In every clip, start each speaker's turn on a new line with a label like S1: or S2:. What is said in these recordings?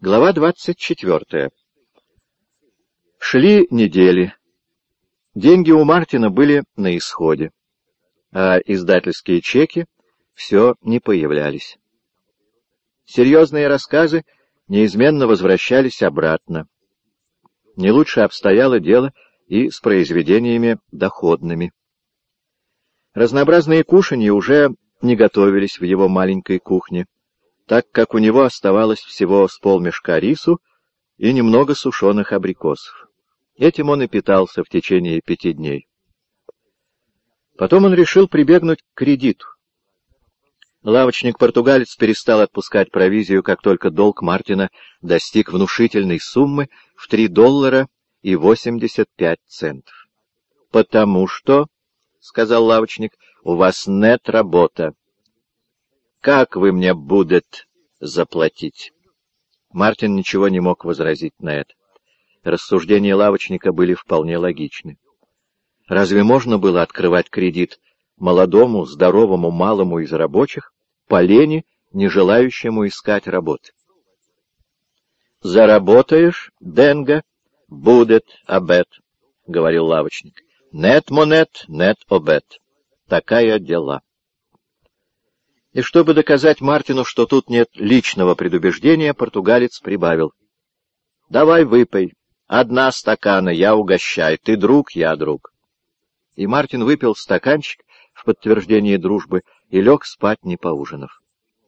S1: Глава 24. Шли недели. Деньги у Мартина были на исходе, а издательские чеки все не появлялись. Серьезные рассказы неизменно возвращались обратно. Не лучше обстояло дело и с произведениями доходными. Разнообразные кушанья уже не готовились в его маленькой кухне, так как у него оставалось всего с полмешка рису и немного сушеных абрикосов. Этим он и питался в течение 5 дней. Потом он решил прибегнуть к кредиту. Лавочник-португалец перестал отпускать провизию, как только долг Мартина достиг внушительной суммы в $3.85. «Потому что, — сказал лавочник, — у вас нет работа. Как вы мне будет заплатить?» Мартин ничего не мог возразить на это. Рассуждения лавочника были вполне логичны. Разве можно было открывать кредит молодому, здоровому, малому из рабочих, по лени, не желающему искать работы? «Заработаешь, деньга, будет обед», — говорил лавочник. «Нет монет, нет обед. Такая дела». И чтобы доказать Мартину, что тут нет личного предубеждения, португалец прибавил: «Давай выпей. 1 стакана, я угощаю. Ты друг, я друг». И Мартин выпил стаканчик в подтверждение дружбы и лег спать, не поужинав.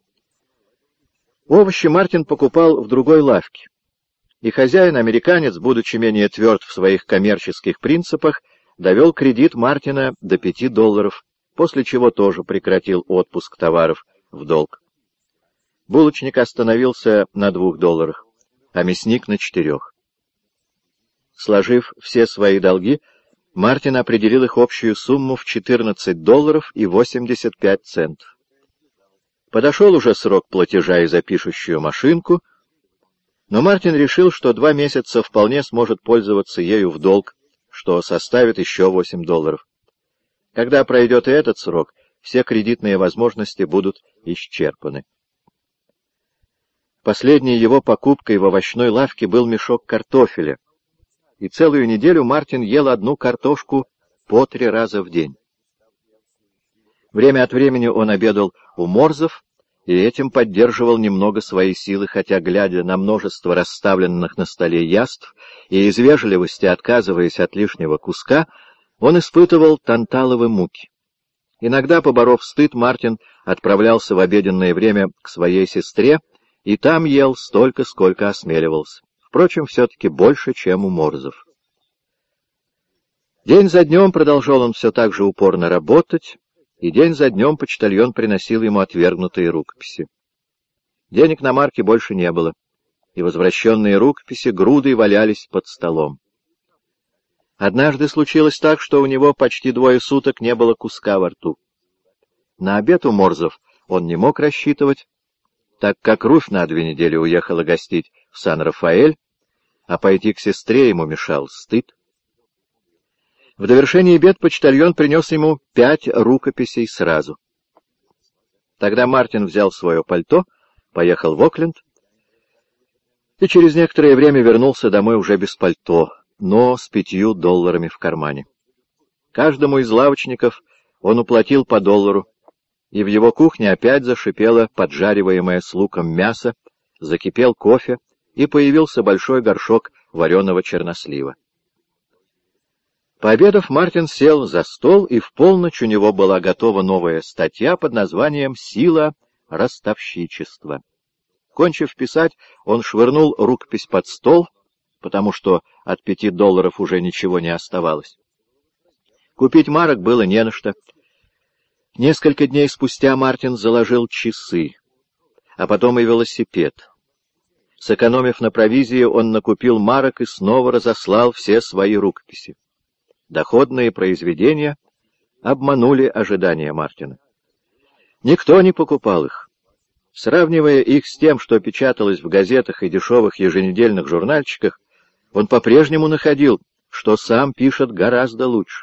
S1: Овощи Мартин покупал в другой лавке, и хозяин, американец, будучи менее тверд в своих коммерческих принципах, довел кредит Мартина до $5, после чего тоже прекратил отпуск товаров в долг. Булочник остановился на $2, а мясник на 4. Сложив все свои долги, Мартин определил их общую сумму в $14.85. Подошел уже срок платежа и за пишущую машинку, но Мартин решил, что 2 месяца вполне сможет пользоваться ею в долг, что составит еще $8. Когда пройдет и этот срок, все кредитные возможности будут исчерпаны. Последней его покупкой в овощной лавке был мешок картофеля, и целую неделю Мартин ел одну картошку по 3 раза в день. Время от времени он обедал у Морзов и этим поддерживал немного свои силы, хотя, глядя на множество расставленных на столе яств и из вежливости отказываясь от лишнего куска, он испытывал танталовые муки. Иногда, поборов стыд, Мартин отправлялся в обеденное время к своей сестре и там ел столько, сколько осмеливался. Впрочем, все-таки больше, чем у Морзов. День за днем продолжал он все так же упорно работать, и день за днем почтальон приносил ему отвергнутые рукописи. Денег на марки больше не было, и возвращенные рукописи грудой валялись под столом. Однажды случилось так, что у него почти 2 суток не было куска во рту. На обед у Морзов он не мог рассчитывать, так как Руфь на 2 недели уехала гостить в Сан-Рафаэль, а пойти к сестре ему мешал стыд. В довершение бед почтальон принес ему 5 рукописей сразу. Тогда Мартин взял свое пальто, поехал в Окленд и через некоторое время вернулся домой уже без пальто, но с $5 в кармане. Каждому из лавочников он уплатил по $1, и в его кухне опять зашипело поджариваемое с луком мясо, закипел кофе, и появился большой горшок вареного чернослива. Пообедав, Мартин сел за стол, и в полночь у него была готова новая статья под названием «Сила ростовщичества». Кончив писать, он швырнул рукопись под стол, потому что от $5 уже ничего не оставалось. Купить марок было не на что. Несколько дней спустя Мартин заложил часы, а потом и велосипед. Сэкономив на провизии, он накупил марок и снова разослал все свои рукописи. Доходные произведения обманули ожидания Мартина. Никто не покупал их. Сравнивая их с тем, что печаталось в газетах и дешевых еженедельных журнальчиках, он по-прежнему находил, что сам пишет гораздо лучше.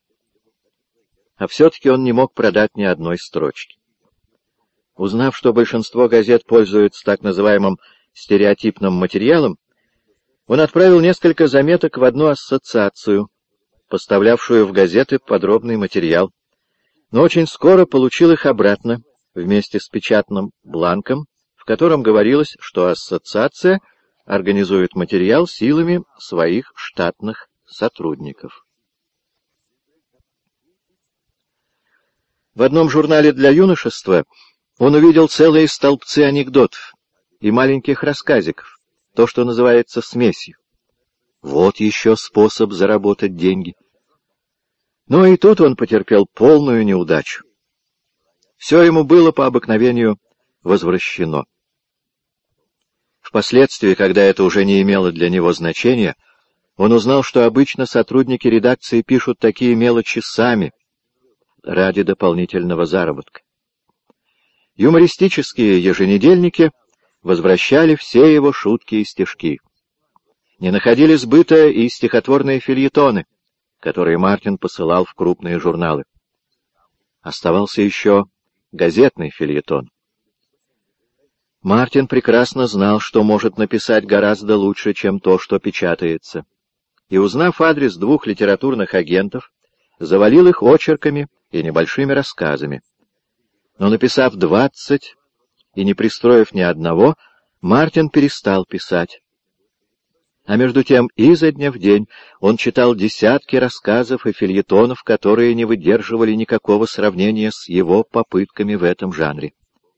S1: А все-таки он не мог продать ни одной строчки. Узнав, что большинство газет пользуются так называемым стереотипным материалом, он отправил несколько заметок в одну ассоциацию, поставлявшую в газеты подробный материал, но очень скоро получил их обратно вместе с печатным бланком, в котором говорилось, что ассоциация организует материал силами своих штатных сотрудников. В одном журнале для юношества он увидел целые столбцы анекдотов и маленьких рассказиков, то, что называется смесью. Вот еще способ заработать деньги. Но и тут он потерпел полную неудачу. Все ему было по обыкновению возвращено. Впоследствии, когда это уже не имело для него значения, он узнал, что обычно сотрудники редакции пишут такие мелочи сами, ради дополнительного заработка. Юмористические еженедельники возвращали все его шутки и стишки. Не находили сбыта и стихотворные фельетоны, которые Мартин посылал в крупные журналы. Оставался еще газетный фельетон. Мартин прекрасно знал, что может написать гораздо лучше, чем то, что печатается, и, узнав адрес 2 литературных агентов, завалил их очерками и небольшими рассказами. Но, написав 20 и не пристроив ни одного, Мартин перестал писать. А между тем изо дня в день он читал десятки рассказов и фельетонов, которые не выдерживали никакого сравнения с его попытками в этом жанре.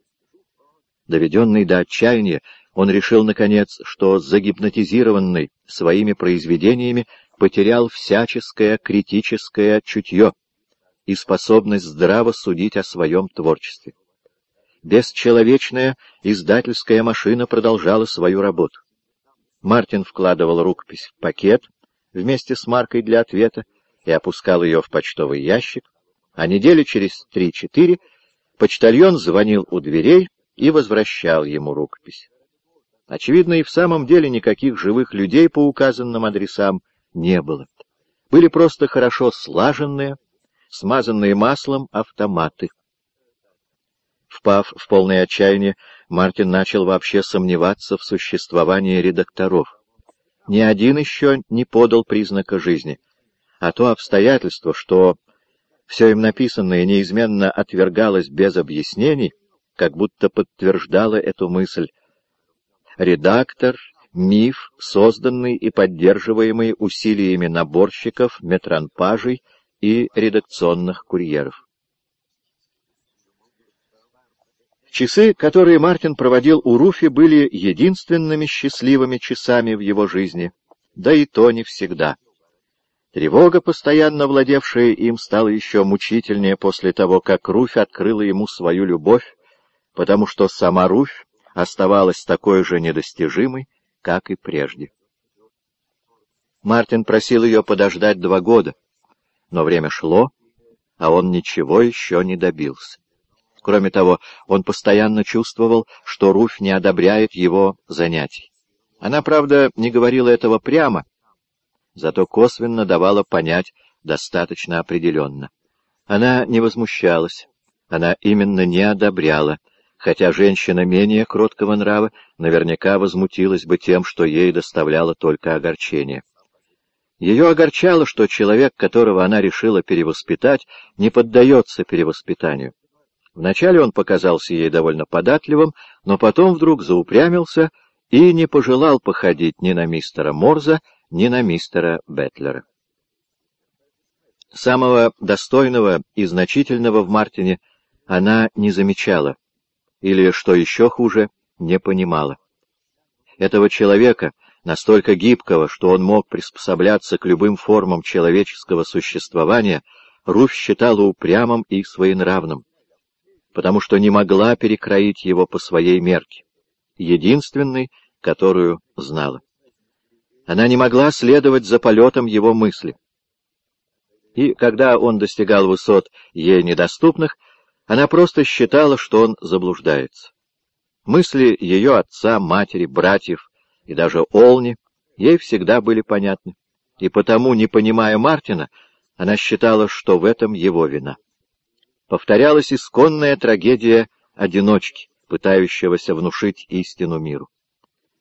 S1: Доведенный до отчаяния, он решил, наконец, что загипнотизированный своими произведениями потерял всяческое критическое чутье и способность здраво судить о своем творчестве. Бесчеловечная издательская машина продолжала свою работу. Мартин вкладывал рукопись в пакет вместе с маркой для ответа и опускал ее в почтовый ящик, а недели через 3-4 почтальон звонил у дверей и возвращал ему рукопись. Очевидно, и в самом деле никаких живых людей по указанным адресам не было. Были просто хорошо слаженные, смазанные маслом автоматы. Впав в полное отчаяние, Мартин начал вообще сомневаться в существовании редакторов. Ни один еще не подал признака жизни, а то обстоятельство, что все им написанное неизменно отвергалось без объяснений, как будто подтверждало эту мысль. Редактор — миф, созданный и поддерживаемый усилиями наборщиков, метранпажей и редакционных курьеров. Часы, которые Мартин проводил у Руфи, были единственными счастливыми часами в его жизни, да и то не всегда. Тревога, постоянно владевшая им, стала еще мучительнее после того, как Руфь открыла ему свою любовь, потому что сама Руфь оставалась такой же недостижимой, как и прежде. Мартин просил ее подождать 2 года, но время шло, а он ничего еще не добился. Кроме того, он постоянно чувствовал, что Руфь не одобряет его занятий. Она, правда, не говорила этого прямо, зато косвенно давала понять достаточно определенно. Она не возмущалась, она именно не одобряла, хотя женщина менее кроткого нрава наверняка возмутилась бы тем, что ей доставляло только огорчение. Ее огорчало, что человек, которого она решила перевоспитать, не поддается перевоспитанию. Вначале он показался ей довольно податливым, но потом вдруг заупрямился и не пожелал походить ни на мистера Морза, ни на мистера Бэтлера. Самого достойного и значительного в Мартине она не замечала, или, что еще хуже, не понимала. Этого человека, настолько гибкого, что он мог приспосабляться к любым формам человеческого существования, Руфь считала упрямым и своенравным, потому что не могла перекроить его по своей мерке, единственной, которую знала. Она не могла следовать за полетом его мысли. И когда он достигал высот ей недоступных, она просто считала, что он заблуждается. Мысли ее отца, матери, братьев и даже Олни ей всегда были понятны, и потому, не понимая Мартина, она считала, что в этом его вина. Повторялась исконная трагедия одиночки, пытающегося внушить истину миру.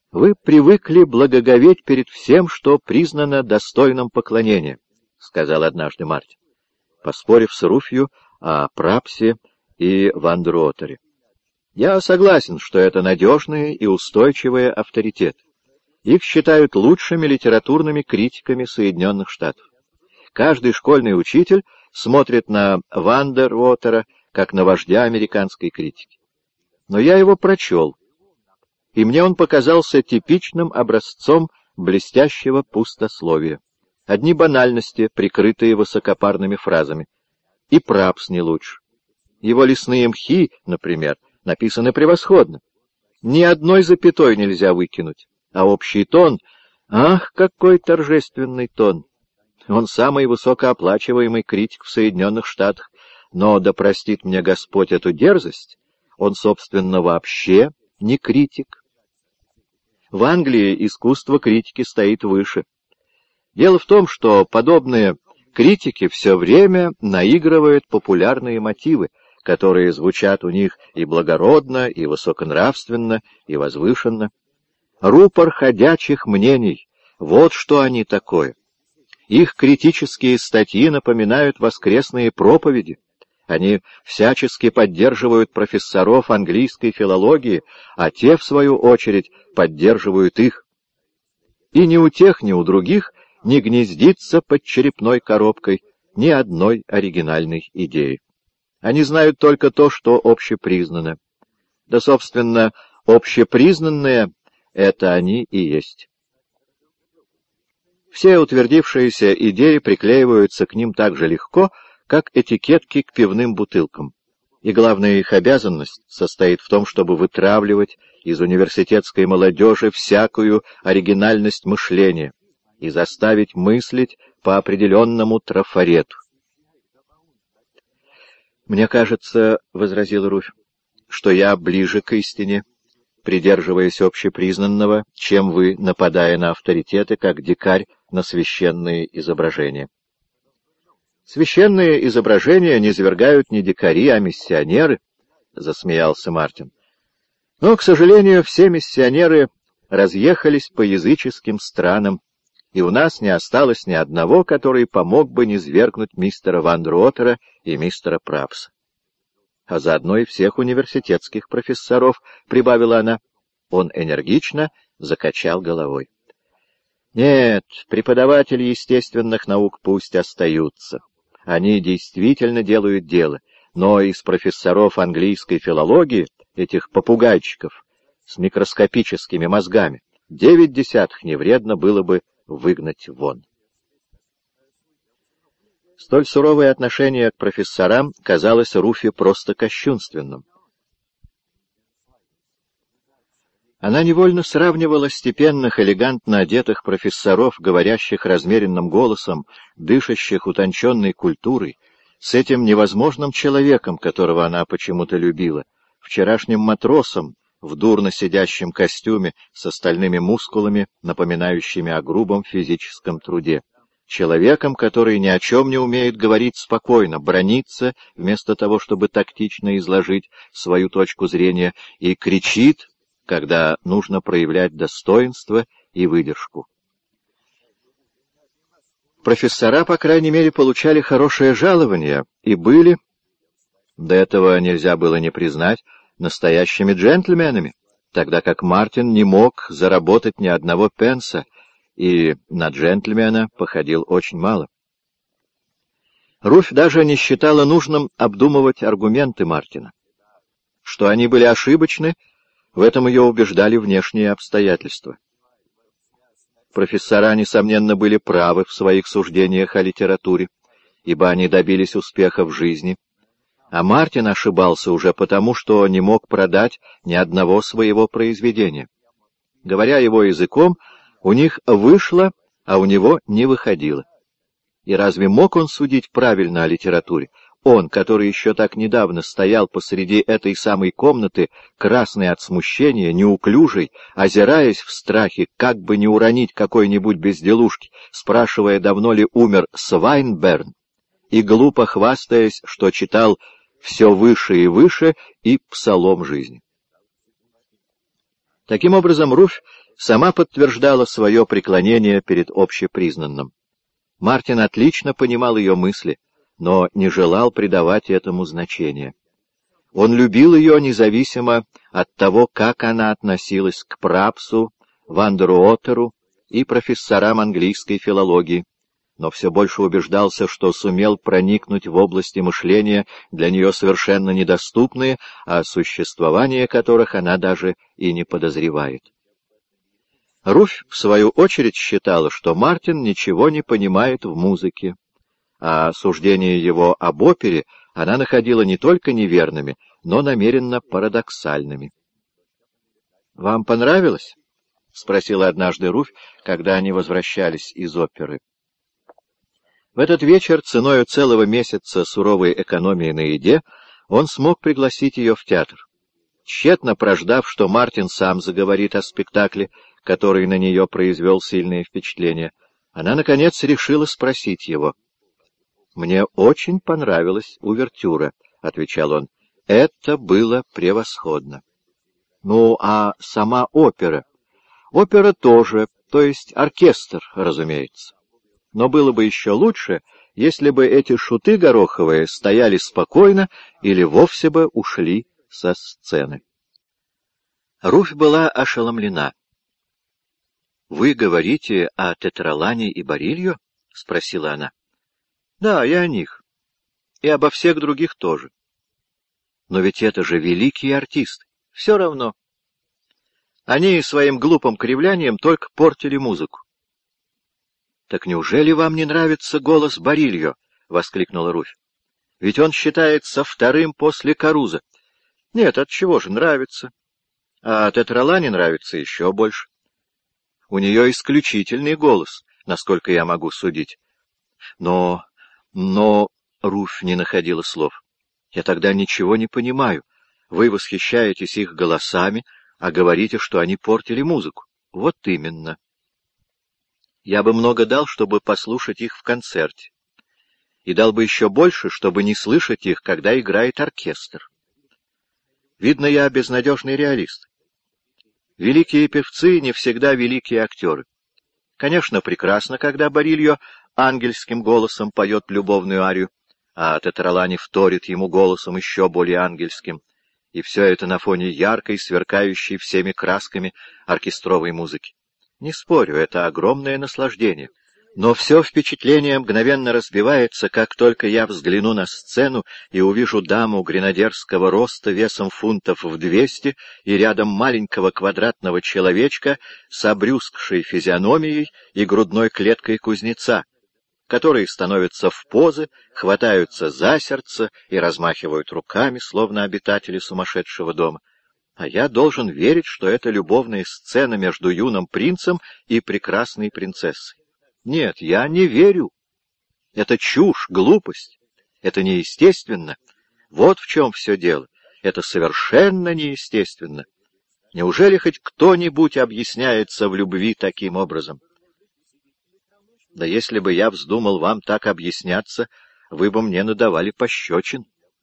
S1: «Вы привыкли благоговеть перед всем, что признано достойным поклонения», — сказал однажды Мартин, поспорив с Руфью о Прапсе и Вандеруотере. «Я согласен, что это надежные и устойчивые авторитеты. Их считают лучшими литературными критиками Соединенных Штатов. Каждый школьный учитель смотрит на Вандеруотера как на вождя американской критики. Но я его прочел, и мне он показался типичным образцом блестящего пустословия. Одни банальности, прикрытые высокопарными фразами. И Прапс не лучше. Его «Лесные мхи», например, написаны превосходно. Ни одной запятой нельзя выкинуть, а общий тон... Ах, какой торжественный тон! Он самый высокооплачиваемый критик в Соединенных Штатах, но, да простит мне Господь эту дерзость, он, собственно, вообще не критик. В Англии искусство критики стоит выше. Дело в том, что подобные критики все время наигрывают популярные мотивы, которые звучат у них и благородно, и высоконравственно, и возвышенно. Рупор ходячих мнений — вот что они такое. Их критические статьи напоминают воскресные проповеди. Они всячески поддерживают профессоров английской филологии, а те, в свою очередь, поддерживают их. И ни у тех, ни у других не гнездится под черепной коробкой ни одной оригинальной идеи. Они знают только то, что общепризнано. Да, собственно, общепризнанное — это они и есть. Все утвердившиеся идеи приклеиваются к ним так же легко, как этикетки к пивным бутылкам. И главная их обязанность состоит в том, чтобы вытравливать из университетской молодежи всякую оригинальность мышления и заставить мыслить по определенному трафарету. «Мне кажется, — возразил Руфь, — что я ближе к истине, придерживаясь общепризнанного, чем вы, нападая на авторитеты, как дикарь на священные изображения». «Священные изображения низвергают не дикари, а миссионеры», — засмеялся Мартин. «Но, к сожалению, все миссионеры разъехались по языческим странам, и у нас не осталось ни одного, который помог бы низвергнуть мистера Вандеруотера и мистера Прапса. А заодно и всех университетских профессоров», — прибавила она. Он энергично закачал головой. «Нет, преподаватели естественных наук пусть остаются. Они действительно делают дело, но из профессоров английской филологии, этих попугайчиков с микроскопическими мозгами, 9/10 не вредно было бы выгнать вон». Столь суровое отношение к профессорам казалось Руфи просто кощунственным. Она невольно сравнивала степенных, элегантно одетых профессоров, говорящих размеренным голосом, дышащих утонченной культурой, с этим невозможным человеком, которого она почему-то любила, вчерашним матросом в дурно сидящем костюме с остальными мускулами, напоминающими о грубом физическом труде. Человеком, который ни о чем не умеет говорить спокойно, браниться, вместо того, чтобы тактично изложить свою точку зрения, и кричит, когда нужно проявлять достоинство и выдержку. Профессора, по крайней мере, получали хорошее жалование и были, до этого нельзя было не признать, настоящими джентльменами, тогда как Мартин не мог заработать ни одного пенса, и на джентльмена походил очень мало. Руфь даже не считала нужным обдумывать аргументы Мартина. Что они были ошибочны, в этом ее убеждали внешние обстоятельства. Профессора, несомненно, были правы в своих суждениях о литературе, ибо они добились успеха в жизни, а Мартин ошибался уже потому, что не мог продать ни одного своего произведения. Говоря его языком, у них вышло, а у него не выходило. И разве мог он судить правильно о литературе? Он, который еще так недавно стоял посреди этой самой комнаты, красный от смущения, неуклюжий, озираясь в страхе, как бы не уронить какой-нибудь безделушки, спрашивая, давно ли умер Свайнберн, и глупо хвастаясь, что читал все выше и выше и псалом жизни. Таким образом, Руфь сама подтверждала свое преклонение перед общепризнанным. Мартин отлично понимал ее мысли, но не желал придавать этому значения. Он любил ее независимо от того, как она относилась к Прапсу, Вандеруотеру и профессорам английской филологии, но все больше убеждался, что сумел проникнуть в области мышления, для нее совершенно недоступные, о существовании которых она даже и не подозревает. Руфь, в свою очередь, считала, что Мартин ничего не понимает в музыке, а суждения его об опере она находила не только неверными, но намеренно парадоксальными. «Вам понравилось?» — спросила однажды Руфь, когда они возвращались из оперы. В этот вечер, ценою целого месяца суровой экономии на еде, он смог пригласить ее в театр. Тщетно прождав, что Мартин сам заговорит о спектакле, который на нее произвел сильное впечатление, она, наконец, решила спросить его. «Мне очень понравилась увертюра», — отвечал он. «Это было превосходно». «Ну, а сама опера?» «Опера тоже, то есть оркестр, разумеется. Но было бы еще лучше, если бы эти шуты гороховые стояли спокойно или вовсе бы ушли со сцены». Руфь была ошеломлена. «Вы говорите о Тетралане и Барильо?» — спросила она. «Да, и о них. И обо всех других тоже. Но ведь это же великие артисты. Все равно. Они своим глупым кривлянием только портили музыку». «Так неужели вам не нравится голос Барильо?» — воскликнула Руфь. «Ведь он считается вторым после Каруза». «Нет, отчего же, нравится. А Тетралане нравится еще больше. У нее исключительный голос, насколько я могу судить. Но... Руфь не находила слов. «Я тогда ничего не понимаю. Вы восхищаетесь их голосами, а говорите, что они портили музыку». «Вот именно. Я бы много дал, чтобы послушать их в концерте. И дал бы еще больше, чтобы не слышать их, когда играет оркестр. Видно, я безнадежный реалист. Великие певцы не всегда великие актеры. Конечно, прекрасно, когда Барильо ангельским голосом поет любовную арию, а Тетралани вторит ему голосом еще более ангельским, и все это на фоне яркой, сверкающей всеми красками оркестровой музыки. Не спорю, это огромное наслаждение. Но все впечатление мгновенно разбивается, как только я взгляну на сцену и увижу даму гренадерского роста весом фунтов в 200 и рядом маленького квадратного человечка с обрюзгшей физиономией и грудной клеткой кузнеца, которые становятся в позы, хватаются за сердце и размахивают руками, словно обитатели сумасшедшего дома. А я должен верить, что это любовная сцена между юным принцем и прекрасной принцессой. Нет, я не верю. Это чушь, глупость. Это неестественно. Вот в чем все дело. Это совершенно неестественно. Неужели хоть кто-нибудь объясняется в любви таким образом? Да если бы я вздумал вам так объясняться, вы бы мне надавали пощечин.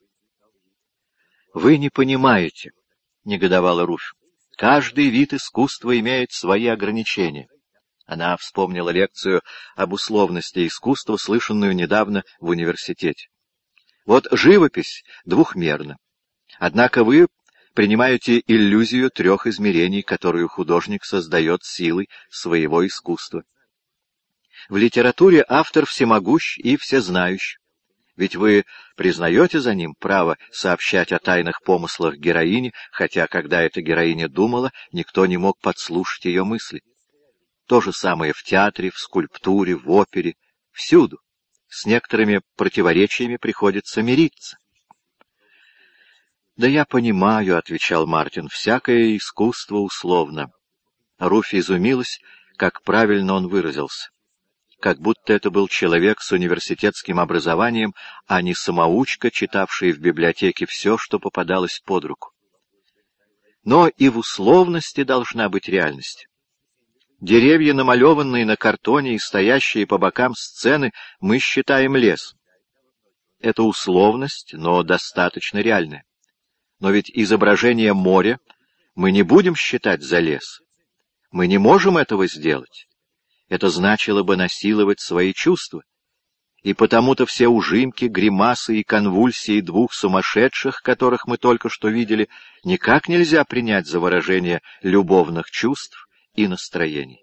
S1: Вы не понимаете, — негодовала Руфь. Каждый вид искусства имеет свои ограничения. Она вспомнила лекцию об условности искусства, слышанную недавно в университете. Вот живопись двухмерна. Однако вы принимаете иллюзию 3 измерений, которую художник создает силой своего искусства. В литературе автор всемогущ и всезнающий. Ведь вы признаете за ним право сообщать о тайных помыслах героини, хотя, когда эта героиня думала, никто не мог подслушать ее мысли. То же самое в театре, в скульптуре, в опере, всюду. С некоторыми противоречиями приходится мириться. «Да я понимаю», — отвечал Мартин, — «всякое искусство условно». Руфь изумилась, как правильно он выразился. Как будто это был человек с университетским образованием, а не самоучка, читавший в библиотеке все, что попадалось под руку. Но и в условности должна быть реальность. Деревья, намалеванные на картоне и стоящие по бокам сцены, мы считаем лес. Это условность, но достаточно реальная. Но ведь изображение моря Мы не будем считать за лес. Мы не можем этого сделать. Это значило бы насиловать свои чувства. И потому-то все ужимки, гримасы и конвульсии двух сумасшедших, которых мы только что видели, никак нельзя принять за выражение любовных чувств и настроений.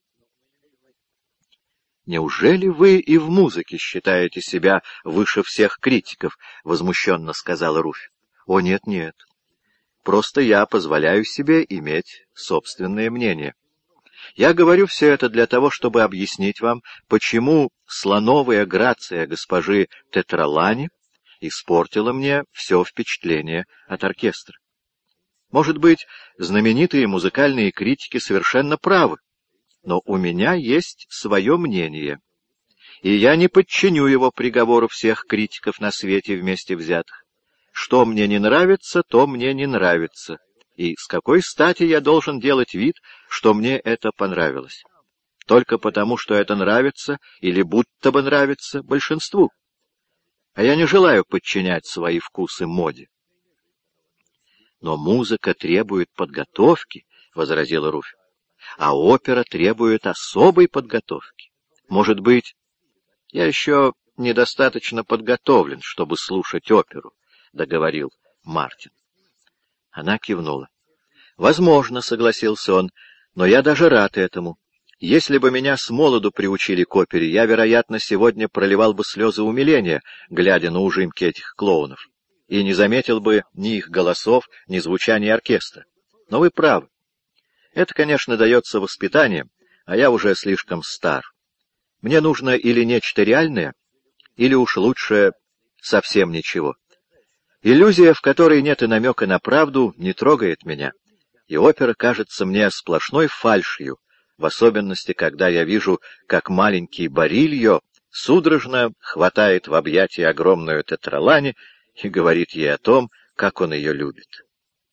S1: «Неужели вы и в музыке считаете себя выше всех критиков?» — возмущенно сказала Руфь. «О, нет. Просто я позволяю себе иметь собственное мнение. Я говорю все это для того, чтобы объяснить вам, почему слоновая грация госпожи Тетралани испортила мне все впечатление от оркестра. Может быть, знаменитые музыкальные критики совершенно правы, но у меня есть свое мнение, и я не подчиню его приговору всех критиков на свете вместе взятых. Что мне не нравится, то мне не нравится. И с какой стати я должен делать вид, что мне это понравилось? Только потому, что это нравится или будто бы нравится большинству. А я не желаю подчинять свои вкусы моде. «Но музыка требует подготовки», — возразила Руфь, «а опера требует особой подготовки. Может быть, я еще недостаточно подготовлен, чтобы слушать оперу», — договорил Мартин. Она кивнула. «Возможно», — согласился он, — «но я даже рад этому. Если бы меня с молоду приучили к опере, я, вероятно, сегодня проливал бы слезы умиления, глядя на ужимки этих клоунов, и не заметил бы ни их голосов, ни звучания оркестра. Но вы правы. Это, конечно, дается воспитанием, а я уже слишком стар. Мне нужно или нечто реальное, или уж лучше совсем ничего. Иллюзия, в которой нет и намека на правду, не трогает меня, и опера кажется мне сплошной фальшью, в особенности, когда я вижу, как маленький Барильо судорожно хватает в объятия огромную Тетралани и говорит ей о том, как он ее любит.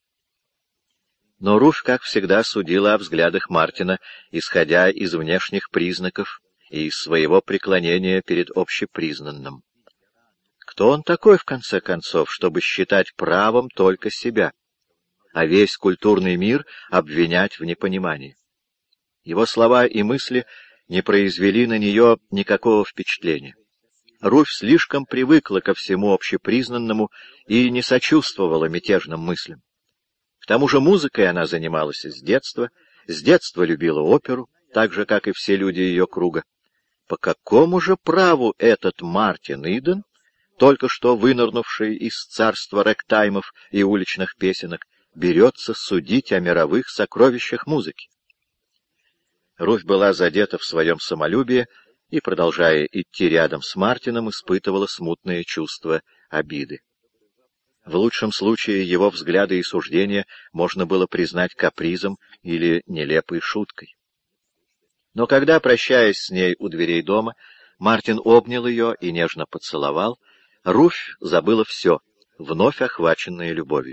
S1: Но Руфь, как всегда, судила о взглядах Мартина, исходя из внешних признаков и из своего преклонения перед общепризнанным. Кто он такой, в конце концов, чтобы считать правом только себя, а весь культурный мир обвинять в непонимании? Его слова и мысли не произвели на нее никакого впечатления. Руфь слишком привыкла ко всему общепризнанному и не сочувствовала мятежным мыслям. К тому же музыкой она занималась с детства любила оперу, так же, как и все люди ее круга. По какому же праву этот Мартин Иден, только что вынырнувший из царства рэгтаймов и уличных песенок, берется судить о мировых сокровищах музыки? Руфь была задета в своем самолюбии и, продолжая идти рядом с Мартином, испытывала смутное чувство обиды. В лучшем случае его взгляды и суждения можно было признать капризом или нелепой шуткой. Но когда, прощаясь с ней у дверей дома, Мартин обнял ее и нежно поцеловал, Руфь забыла все, вновь охваченная любовью.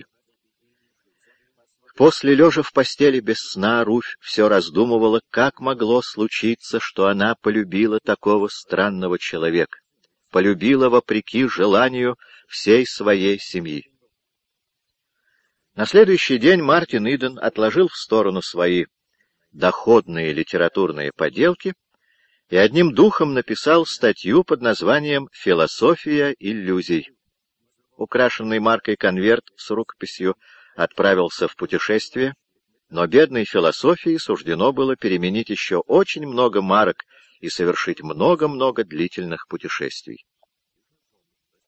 S1: После, лежа в постели без сна, Руфь все раздумывала, как могло случиться, что она полюбила такого странного человека, полюбила вопреки желанию всей своей семьи. На следующий день Мартин Иден отложил в сторону свои доходные литературные поделки и одним духом написал статью под названием «Философия иллюзий». Украшенный маркой конверт с рукописью отправился в путешествие, но бедной философии суждено было переменить еще очень много марок и совершить много-много длительных путешествий.